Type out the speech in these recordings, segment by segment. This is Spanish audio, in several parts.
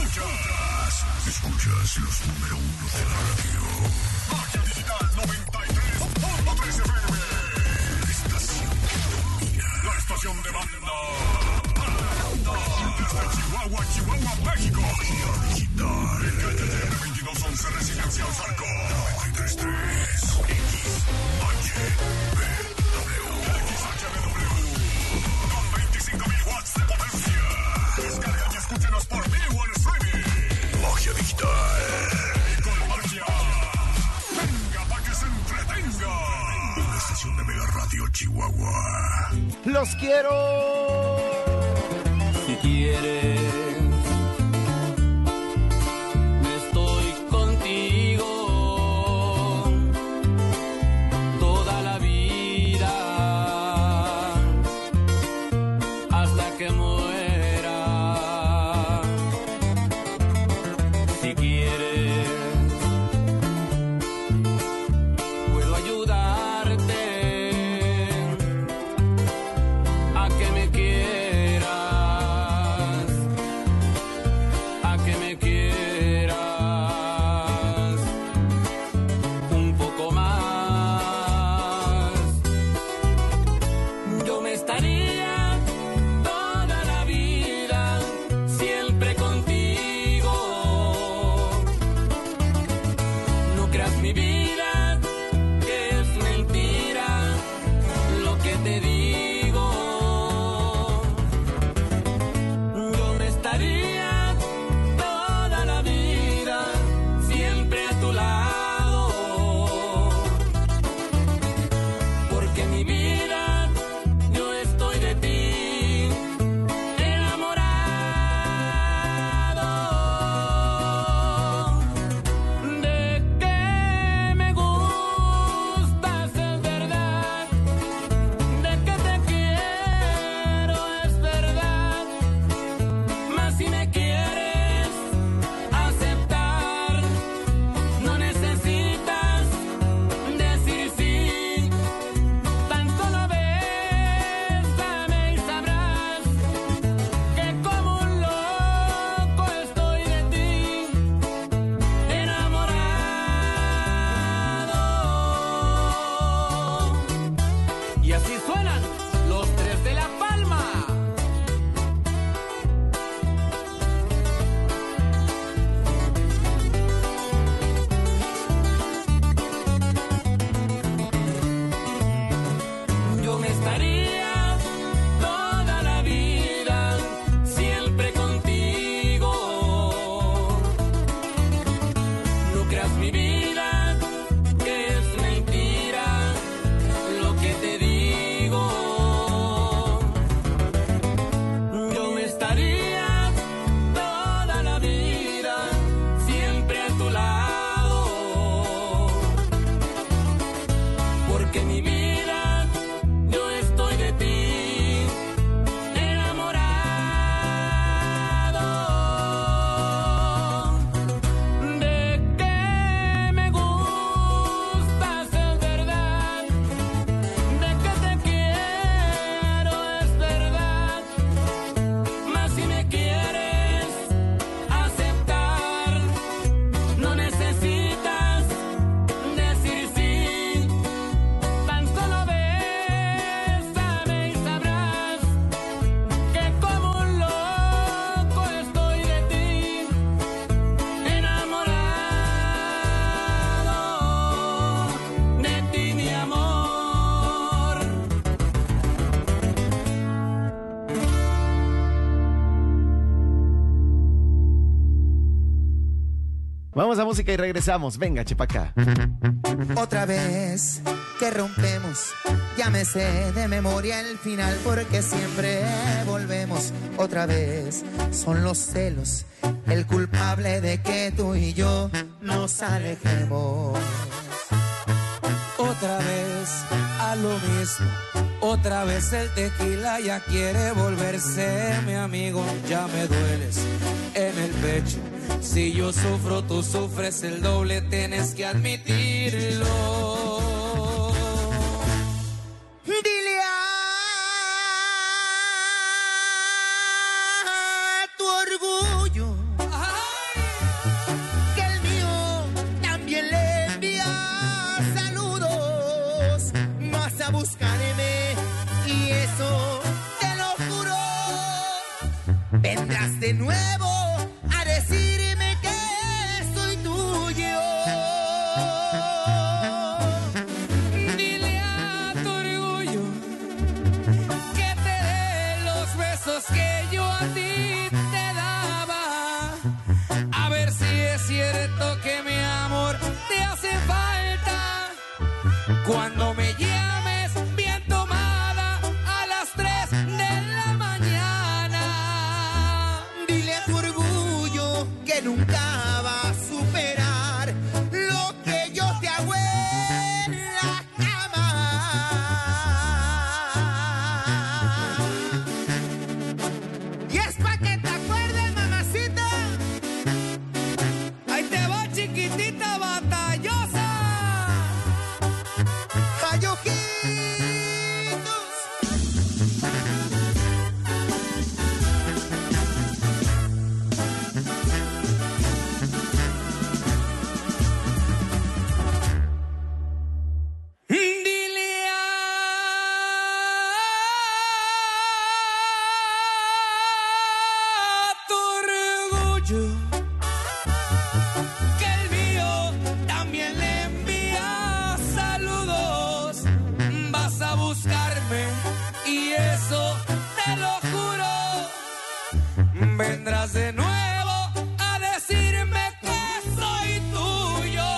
Escuchas los número uno de la radio. Magia Digital 93.3 FM. Estación de la estación de banda. Desde Chihuahua, México. Magia Digital. El calle 2211 Residencial Zarco. 93.3. XHBW. Con 25,000 watts de potencia. Descarga y escúchenos por vivo en streaming. Magia Digital. Y con magia. Venga pa' que se entretenga. Una estación de Mega Radio Chihuahua. ¡Los quiero! Si quieres, estoy contigo toda la vida hasta que muera. Si quieres, puedo ayudarte a que me quieras, a que me quieras un poco más. Yo me estaría toda la vida siempre contigo. No creas mi vida que es mentira lo que te digo. Yo me estaría toda la vida siempre a tu lado, porque mi vida yo estoy de ti enamorado. De que me gustas es verdad, de que te quiero es verdad, mas si me quieres aceptar, no necesitas decir sí, tan solo bésame y sabrás que como un loco estoy de ti enamorado. Y así suenan los tres de La Palma. Yo me estaría toda la vida siempre contigo. No creas mi vida que es mentira lo que te digo. Yo me estaría toda la vida siempre a tu lado, porque mi vida yo estoy de ti enamorado. De que me gustas es verdad, de que te quiero es verdad, mas si me quieres aceptar, no necesitas decir sí, tan solo bésame y sabrás que como un loco estoy de ti enamorado, de ti mi amor. Vamos a música y regresamos. Venga, chepaca. Otra vez que rompemos, ya me sé de memoria el final porque siempre volvemos. Otra vez son los celos el culpable de que tú y yo nos alejemos. Otra vez a lo mismo, otra vez el tequila ya quiere volverse mi amigo. Ya me dueles en el pecho, si yo sufro tú sufres el doble, tienes que admitirlo. Dile a tu orgullo de nuevo a decirme que soy tuyo. Dile a tu orgullo que te dé los besos que yo a ti te daba. A ver si es cierto que mi amor te hace falta. Cuando me llames bien tomada a las 3 de la mañana. Dile a tu orgullo que nunca va a superar lo que yo te hago en la cama. Y es pa' que te acuerdes, mamacita. Ahí te va, chiquitita batallosa. Ay, ojitos. Dile a tu orgullo que el mío también le envía saludos. Vas a buscarme y eso te lo juro. Vendrás de nuevo a decirme que soy tuyo.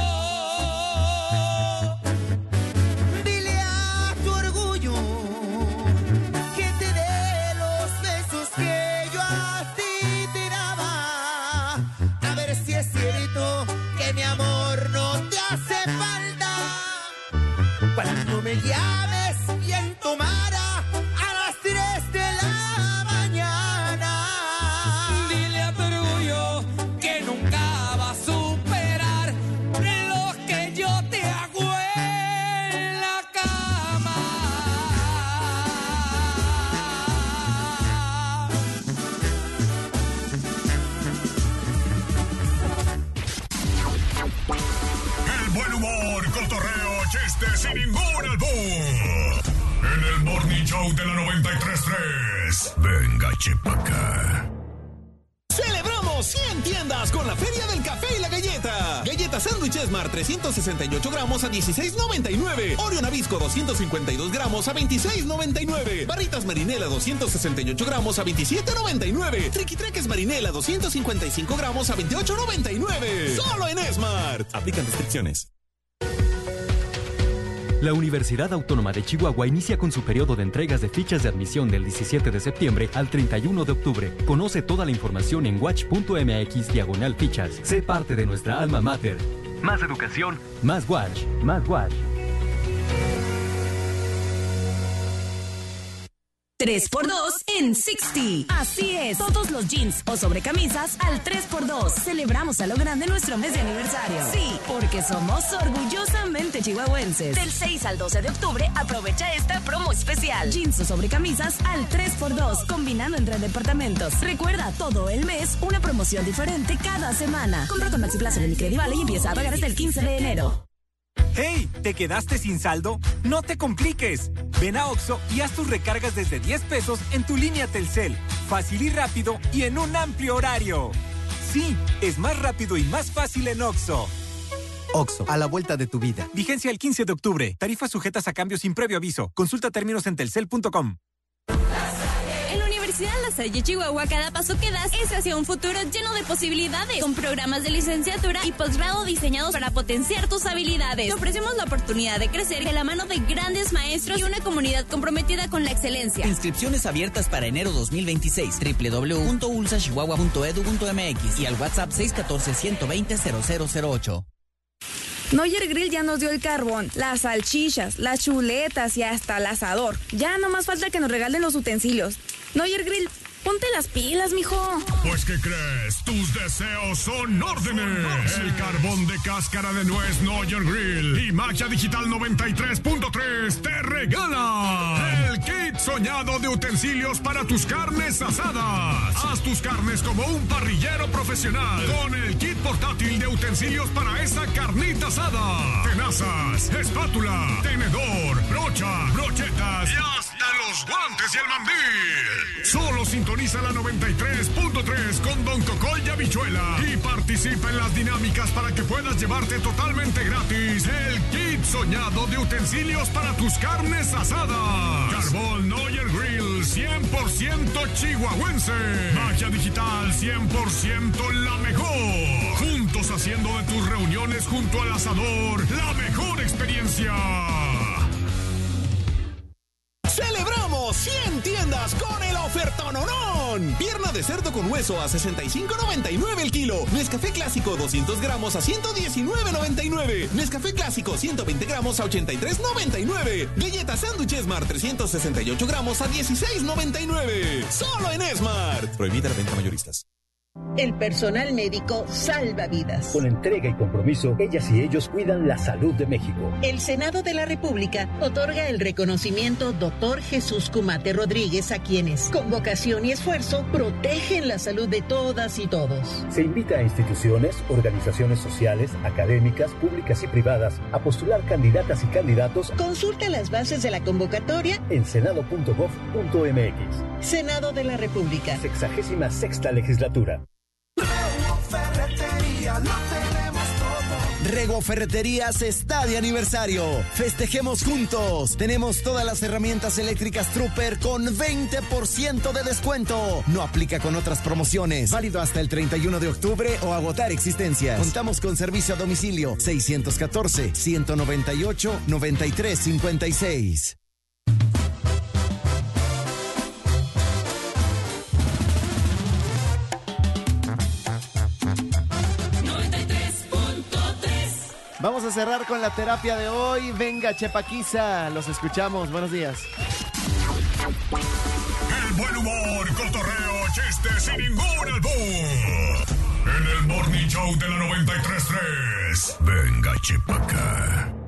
Dile a tu orgullo que te dé los besos que yo a ti te daba. A ver si es cierto que mi amor no te hace falta. Cuando me llames bien tomada a las 3 de la mañana. Dile a tu orgullo que nunca va a superar lo que yo te hago en la cama. El buen humor, cotorreo, chistes sin ningún albur. En el Morning Show de la 93.3. Venga, chepaca. ¡Celebramos 100 tiendas con la Feria del Café y la Galleta! Galleta Sándwich Esmar 368 gramos a $16.99. Oreo Nabisco 252 gramos a $26.99. Barritas Marinela 268 gramos a $27.99. Triquitreques Marinela 255 gramos a $28.99. ¡Solo en Esmart! Aplican restricciones. La Universidad Autónoma de Chihuahua inicia con su periodo de entregas de fichas de admisión del 17 de septiembre al 31 de octubre. Conoce toda la información en watch.mx/fichas. Sé parte de nuestra alma mater. Más educación, más Watch, más Watch. 3x2 en 60. Así es, todos los jeans o sobrecamisas al 3x2. Celebramos a lo grande nuestro mes de aniversario. Sí, porque somos orgullosamente chihuahuenses. Del 6 al 12 de octubre, aprovecha esta promo especial. Jeans o sobrecamisas al 3x2, combinando entre departamentos. Recuerda, todo el mes, una promoción diferente cada semana. Compra con Maxi Plaza en Incredivale y empieza a pagar hasta el 15 de enero. ¡Hey! ¿Te quedaste sin saldo? ¡No te compliques! Ven a Oxxo y haz tus recargas desde 10 pesos en tu línea Telcel. Fácil y rápido y en un amplio horario. Sí, es más rápido y más fácil en Oxxo. Oxxo, a la vuelta de tu vida. Vigencia el 15 de octubre. Tarifas sujetas a cambios sin previo aviso. Consulta términos en telcel.com. En la Universidad La Salle Chihuahua, cada paso que das es hacia un futuro lleno de posibilidades, con programas de licenciatura y posgrado diseñados para potenciar tus habilidades. Te ofrecemos la oportunidad de crecer de la mano de grandes maestros y una comunidad comprometida con la excelencia. Inscripciones abiertas para enero 2026. www.ulsachihuahua.edu.mx y al WhatsApp 614-120-0008. Noyer Grill ya nos dio el carbón, las salchichas, las chuletas y hasta el asador. Ya no más falta que nos regalen los utensilios. Noyer Grill, ponte las pilas, mijo. Pues, ¿qué crees? Tus deseos son órdenes. El carbón de cáscara de nuez Noyer Grill y Macha Digital 93.3 te regala el kit soñado de utensilios para tus carnes asadas. Haz tus carnes como un parrillero profesional con el kit portátil de utensilios para esa carnita asada. Tenazas, espátula, tenedor, brocha, brochetas y hasta quita los guantes y el mandil. Solo sintoniza la 93.3 con Don Cocol y Habichuela y participa en las dinámicas para que puedas llevarte totalmente gratis el kit soñado de utensilios para tus carnes asadas. Carbón Noyer Grill 100% chihuahuense. Magia digital 100% la mejor. Juntos haciendo de tus reuniones junto al asador la mejor experiencia. ¡Celebramos 100 tiendas con el ofertononón! Pierna de cerdo con hueso a $65.99 el kilo. Nescafé clásico 200 gramos a $119.99. Nescafé clásico 120 gramos a $83.99. Galleta sándwich Esmart 368 gramos a $16.99. Solo en Esmart. Prohibida la venta mayoristas. El personal médico salva vidas. Con entrega y compromiso, ellas y ellos cuidan la salud de México. El Senado de la República otorga el reconocimiento Dr. Jesús Cumate Rodríguez a quienes, con vocación y esfuerzo, protegen la salud de todas y todos. Se invita a instituciones, organizaciones sociales, académicas, públicas y privadas a postular candidatas y candidatos. Consulta las bases de la convocatoria en senado.gov.mx. Senado de la República. 66ª legislatura. Rego Ferreterías está de aniversario. Festejemos juntos. Tenemos todas las herramientas eléctricas Trooper con 20% de descuento. No aplica con otras promociones. Válido hasta el 31 de octubre o agotar existencias. Contamos con servicio a domicilio 614-198-9356. Vamos a cerrar con la terapia de hoy. Venga, Chepaquiza, los escuchamos. Buenos días. El buen humor, cotorreo, chistes sin ningún albur. En el Morning Show de la 93.3. Venga, Chepaca.